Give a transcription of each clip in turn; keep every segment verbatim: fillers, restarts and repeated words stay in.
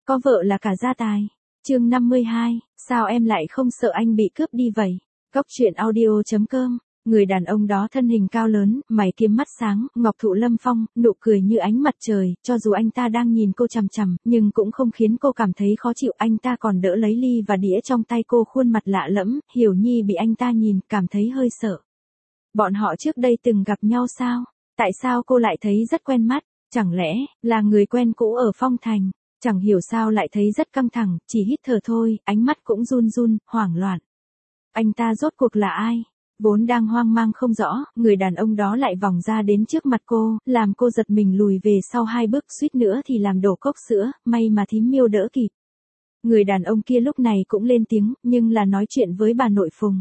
có vợ là cả gia tài. Chương năm mươi hai, sao em lại không sợ anh bị cướp đi vậy? Góc truyện audio chấm com. Người đàn ông đó thân hình cao lớn, mày kiếm mắt sáng, ngọc thụ lâm phong, nụ cười như ánh mặt trời, cho dù anh ta đang nhìn cô chằm chằm, nhưng cũng không khiến cô cảm thấy khó chịu. Anh ta còn đỡ lấy ly và đĩa trong tay cô, khuôn mặt lạ lẫm. Hiểu Nhi bị anh ta nhìn, cảm thấy hơi sợ. Bọn họ trước đây từng gặp nhau sao? Tại sao cô lại thấy rất quen mắt? Chẳng lẽ là người quen cũ ở Phong Thành? Chẳng hiểu sao lại thấy rất căng thẳng, chỉ hít thở thôi, ánh mắt cũng run run, hoảng loạn. Anh ta rốt cuộc là ai? Vốn đang hoang mang không rõ, người đàn ông đó lại vòng ra đến trước mặt cô, làm cô giật mình lùi về sau hai bước, suýt nữa thì làm đổ cốc sữa, may mà thím Miêu đỡ kịp. Người đàn ông kia lúc này cũng lên tiếng, nhưng là nói chuyện với bà nội Phùng.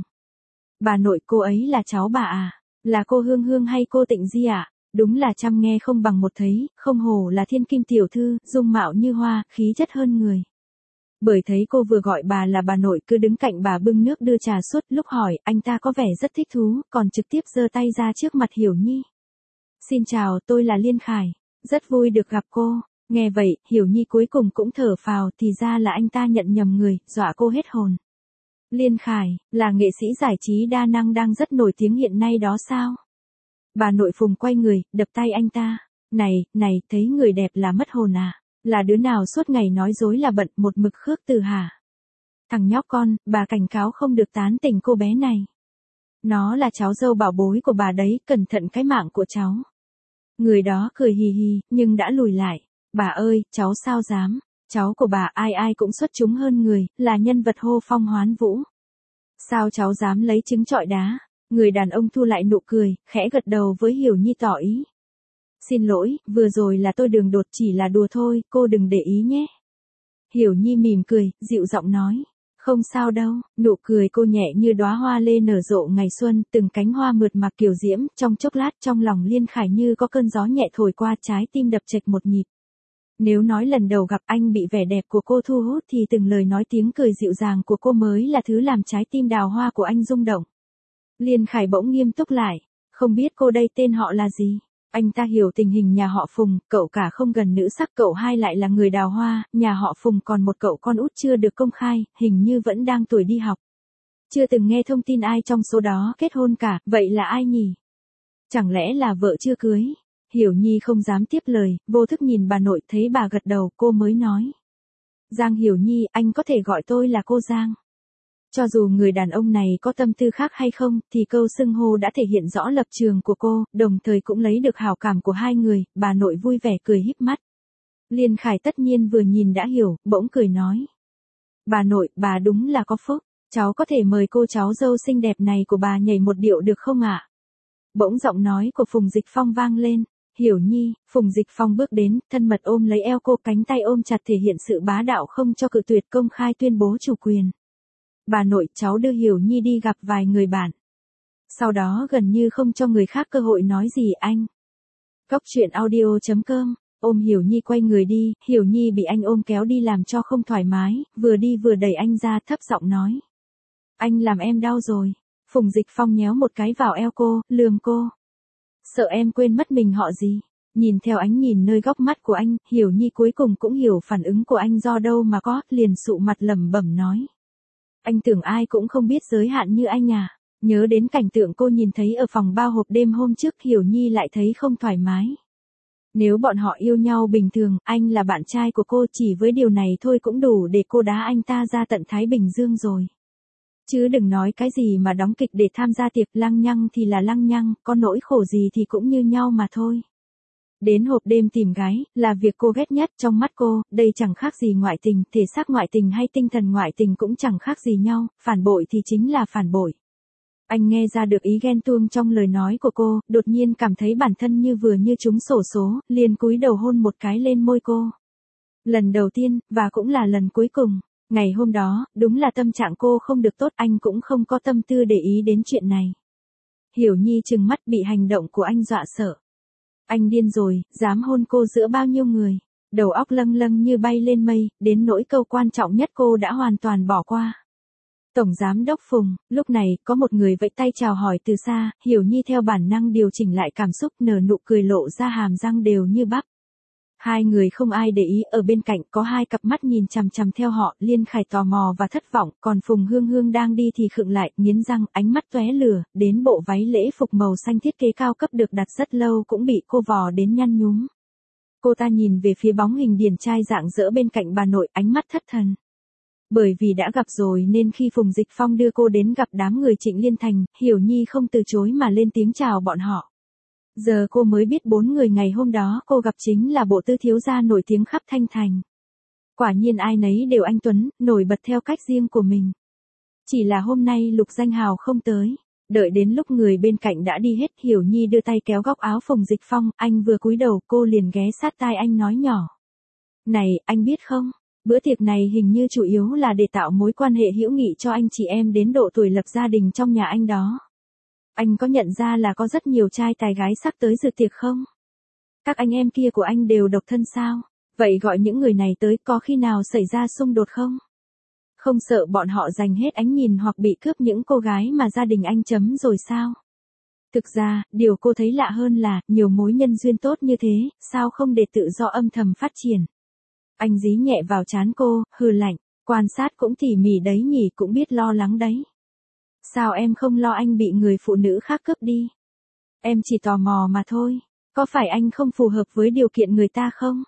Bà nội, cô ấy là cháu bà à? Là cô Hương Hương hay cô Tịnh Di ạ? À? Đúng là trăm nghe không bằng một thấy, không hổ là thiên kim tiểu thư, dung mạo như hoa, khí chất hơn người. Bởi thấy cô vừa gọi bà là bà nội, cứ đứng cạnh bà bưng nước đưa trà suốt, lúc hỏi, anh ta có vẻ rất thích thú, còn trực tiếp giơ tay ra trước mặt Hiểu Nhi. Xin chào, tôi là Liên Khải, rất vui được gặp cô. Nghe vậy, Hiểu Nhi cuối cùng cũng thở phào, thì ra là anh ta nhận nhầm người, dọa cô hết hồn. Liên Khải, là nghệ sĩ giải trí đa năng đang rất nổi tiếng hiện nay đó sao? Bà nội Phùng quay người, đập tay anh ta. Này, này, thấy người đẹp là mất hồn à? Là đứa nào suốt ngày nói dối là bận, một mực khước từ hả? Thằng nhóc con, bà cảnh cáo không được tán tỉnh cô bé này. Nó là cháu dâu bảo bối của bà đấy, cẩn thận cái mạng của cháu. Người đó cười hì hì, nhưng đã lùi lại. Bà ơi, cháu sao dám? Cháu của bà ai ai cũng xuất chúng hơn người, là nhân vật hô phong hoán vũ. Sao cháu dám lấy trứng trọi đá? Người đàn ông thu lại nụ cười, khẽ gật đầu với Hiểu Nhi tỏ ý. Xin lỗi, vừa rồi là tôi đường đột, chỉ là đùa thôi, cô đừng để ý nhé. Hiểu Nhi mỉm cười, dịu giọng nói. Không sao đâu, nụ cười cô nhẹ như đóa hoa lê nở rộ ngày xuân, từng cánh hoa mượt mà kiều diễm, trong chốc lát trong lòng Liên Khải như có cơn gió nhẹ thổi qua, trái tim đập chệch một nhịp. Nếu nói lần đầu gặp anh bị vẻ đẹp của cô thu hút thì từng lời nói tiếng cười dịu dàng của cô mới là thứ làm trái tim đào hoa của anh rung động. Liên Khải bỗng nghiêm túc lại, không biết cô đây tên họ là gì? Anh ta hiểu tình hình nhà họ Phùng, cậu cả không gần nữ sắc, cậu hai lại là người đào hoa, nhà họ Phùng còn một cậu con út chưa được công khai, hình như vẫn đang tuổi đi học. Chưa từng nghe thông tin ai trong số đó kết hôn cả, vậy là ai nhỉ? Chẳng lẽ là vợ chưa cưới? Hiểu Nhi không dám tiếp lời, vô thức nhìn bà nội, thấy bà gật đầu, cô mới nói. Giang Hiểu Nhi, anh có thể gọi tôi là cô Giang. Cho dù người đàn ông này có tâm tư khác hay không, thì câu xưng hô đã thể hiện rõ lập trường của cô, đồng thời cũng lấy được hảo cảm của hai người, bà nội vui vẻ cười híp mắt. Liên Khải tất nhiên vừa nhìn đã hiểu, bỗng cười nói. Bà nội, bà đúng là có phúc, cháu có thể mời cô cháu dâu xinh đẹp này của bà nhảy một điệu được không ạ? Bỗng giọng nói của Phùng Dịch Phong vang lên. Hiểu Nhi, Phùng Dịch Phong bước đến, thân mật ôm lấy eo cô, cánh tay ôm chặt thể hiện sự bá đạo không cho cự tuyệt, công khai tuyên bố chủ quyền. Bà nội, cháu đưa Hiểu Nhi đi gặp vài người bạn. Sau đó gần như không cho người khác cơ hội nói gì anh. Góc truyện audio chấm com, ôm Hiểu Nhi quay người đi, Hiểu Nhi bị anh ôm kéo đi làm cho không thoải mái, vừa đi vừa đẩy anh ra, thấp giọng nói. Anh làm em đau rồi. Phùng Dịch Phong nhéo một cái vào eo cô, lườm cô. Sợ em quên mất mình họ gì. Nhìn theo ánh nhìn nơi góc mắt của anh, Hiểu Nhi cuối cùng cũng hiểu phản ứng của anh do đâu mà có, liền sụ mặt lẩm bẩm nói. Anh tưởng ai cũng không biết giới hạn như anh à? Nhớ đến cảnh tượng cô nhìn thấy ở phòng bao hộp đêm hôm trước, Hiểu Nhi lại thấy không thoải mái. Nếu bọn họ yêu nhau bình thường, anh là bạn trai của cô, chỉ với điều này thôi cũng đủ để cô đá anh ta ra tận Thái Bình Dương rồi. Chứ đừng nói cái gì mà đóng kịch để tham gia tiệc, lăng nhăng thì là lăng nhăng, có nỗi khổ gì thì cũng như nhau mà thôi. Đến hộp đêm tìm gái, là việc cô ghét nhất, trong mắt cô, đây chẳng khác gì ngoại tình, thể xác ngoại tình hay tinh thần ngoại tình cũng chẳng khác gì nhau, phản bội thì chính là phản bội. Anh nghe ra được ý ghen tuông trong lời nói của cô, đột nhiên cảm thấy bản thân như vừa như trúng xổ số, liền cúi đầu hôn một cái lên môi cô. Lần đầu tiên, và cũng là lần cuối cùng. Ngày hôm đó, đúng là tâm trạng cô không được tốt, anh cũng không có tâm tư để ý đến chuyện này. Hiểu Nhi trừng mắt, bị hành động của anh dọa sợ. Anh điên rồi, dám hôn cô giữa bao nhiêu người. Đầu óc lâng lâng như bay lên mây, đến nỗi câu quan trọng nhất cô đã hoàn toàn bỏ qua. Tổng giám đốc Phùng, lúc này, có một người vẫy tay chào hỏi từ xa, Hiểu Nhi theo bản năng điều chỉnh lại cảm xúc, nở nụ cười lộ ra hàm răng đều như bắp. Hai người không ai để ý, ở bên cạnh có hai cặp mắt nhìn chằm chằm theo họ, Liên Khải tò mò và thất vọng, còn Phùng Hương Hương đang đi thì khựng lại, nghiến răng, ánh mắt tóe lửa, đến bộ váy lễ phục màu xanh thiết kế cao cấp được đặt rất lâu cũng bị cô vò đến nhăn nhúm. Cô ta nhìn về phía bóng hình điển trai rạng rỡ bên cạnh bà nội, ánh mắt thất thần. Bởi vì đã gặp rồi nên khi Phùng Dịch Phong đưa cô đến gặp đám người Trịnh Liên Thành, Hiểu Nhi không từ chối mà lên tiếng chào bọn họ. Giờ cô mới biết bốn người ngày hôm đó cô gặp chính là bộ tư thiếu gia nổi tiếng khắp Thanh Thành. Quả nhiên ai nấy đều anh tuấn, nổi bật theo cách riêng của mình. Chỉ là hôm nay Lục Danh Hào không tới. Đợi đến lúc người bên cạnh đã đi hết, Hiểu Nhi đưa tay kéo góc áo Phùng Dịch Phong, anh vừa cúi đầu cô liền ghé sát tai anh nói nhỏ. Này, anh biết không, bữa tiệc này hình như chủ yếu là để tạo mối quan hệ hữu nghị cho anh chị em đến độ tuổi lập gia đình trong nhà anh đó. Anh có nhận ra là có rất nhiều trai tài gái sắc tới dự tiệc không? Các anh em kia của anh đều độc thân sao? Vậy gọi những người này tới có khi nào xảy ra xung đột không? Không sợ bọn họ giành hết ánh nhìn hoặc bị cướp những cô gái mà gia đình anh chấm rồi sao? Thực ra, điều cô thấy lạ hơn là, nhiều mối nhân duyên tốt như thế, sao không để tự do âm thầm phát triển? Anh dí nhẹ vào trán cô, hừ lạnh, quan sát cũng tỉ mỉ đấy nhỉ, cũng biết lo lắng đấy. Sao em không lo anh bị người phụ nữ khác cướp đi? Em chỉ tò mò mà thôi, có phải anh không phù hợp với điều kiện người ta không?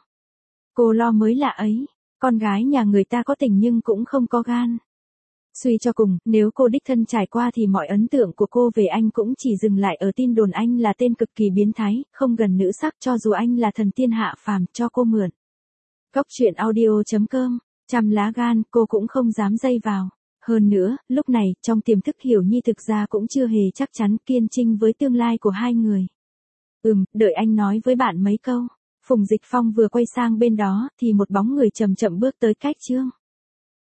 Cô lo mới lạ ấy, con gái nhà người ta có tình nhưng cũng không có gan. Suy cho cùng, nếu cô đích thân trải qua thì mọi ấn tượng của cô về anh cũng chỉ dừng lại ở tin đồn anh là tên cực kỳ biến thái, không gần nữ sắc cho dù anh là thần tiên hạ phàm cho cô mượn. Góc truyện audio chấm com, trăm lá gan cô cũng không dám dây vào. Hơn nữa, lúc này, trong tiềm thức Hiểu Nhi thực ra cũng chưa hề chắc chắn kiên trinh với tương lai của hai người. Ừm, đợi anh nói với bạn mấy câu. Phùng Dịch Phong vừa quay sang bên đó, thì một bóng người chậm chậm bước tới cách Trương.